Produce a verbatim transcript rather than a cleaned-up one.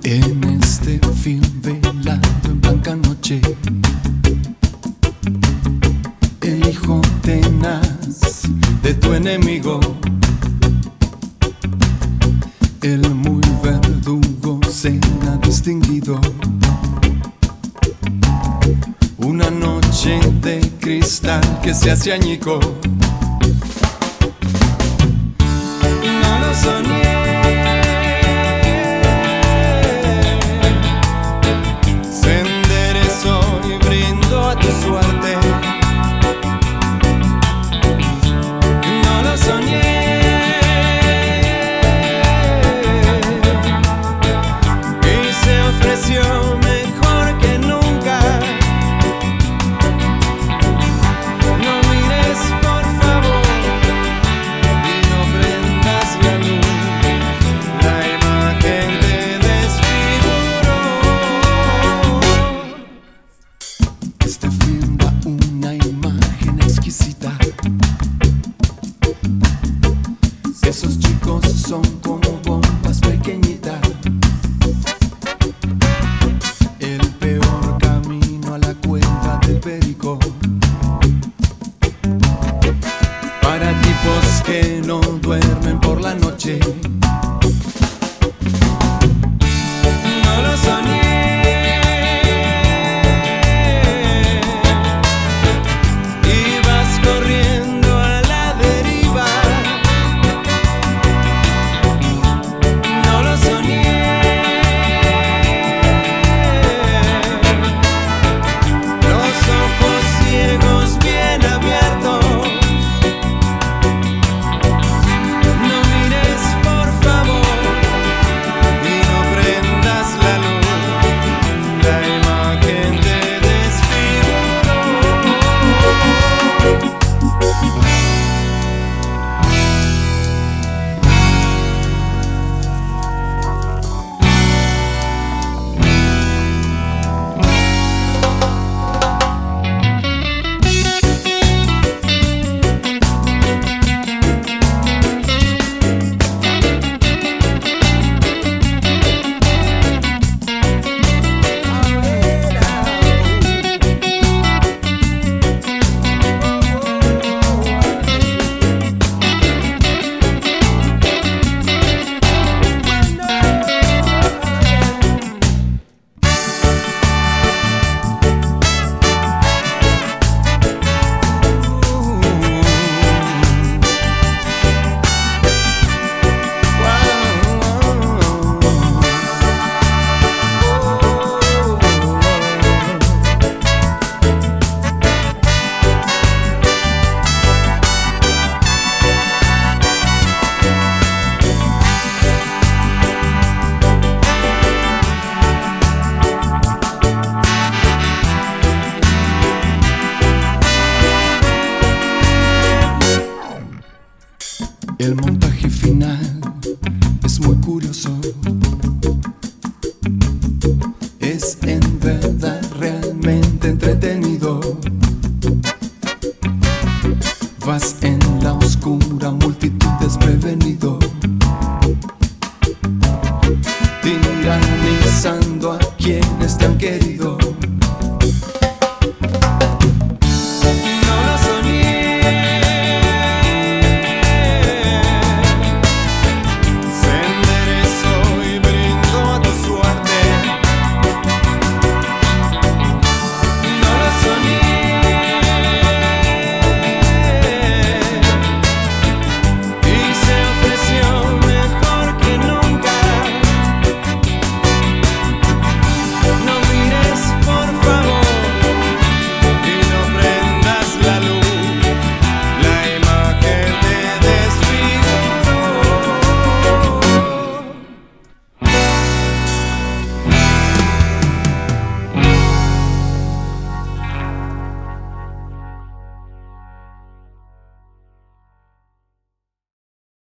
En este film velado en blanca noche, el hijo tenaz de tu enemigo, el muy verdugo se ha distinguido. Una noche de cristal que se hace añico. No lo soñé. Este film da una imagen exquisita. Esos chicos son como bombas pequeñitas. El peor camino a la cuenta del perico, para tipos que no duermen por la noche. No lo soñé. El montaje final es muy curioso. Es en verdad realmente entretenido. Vas en la oscura multitud desprevenido, tiranizando a quienes te han querido.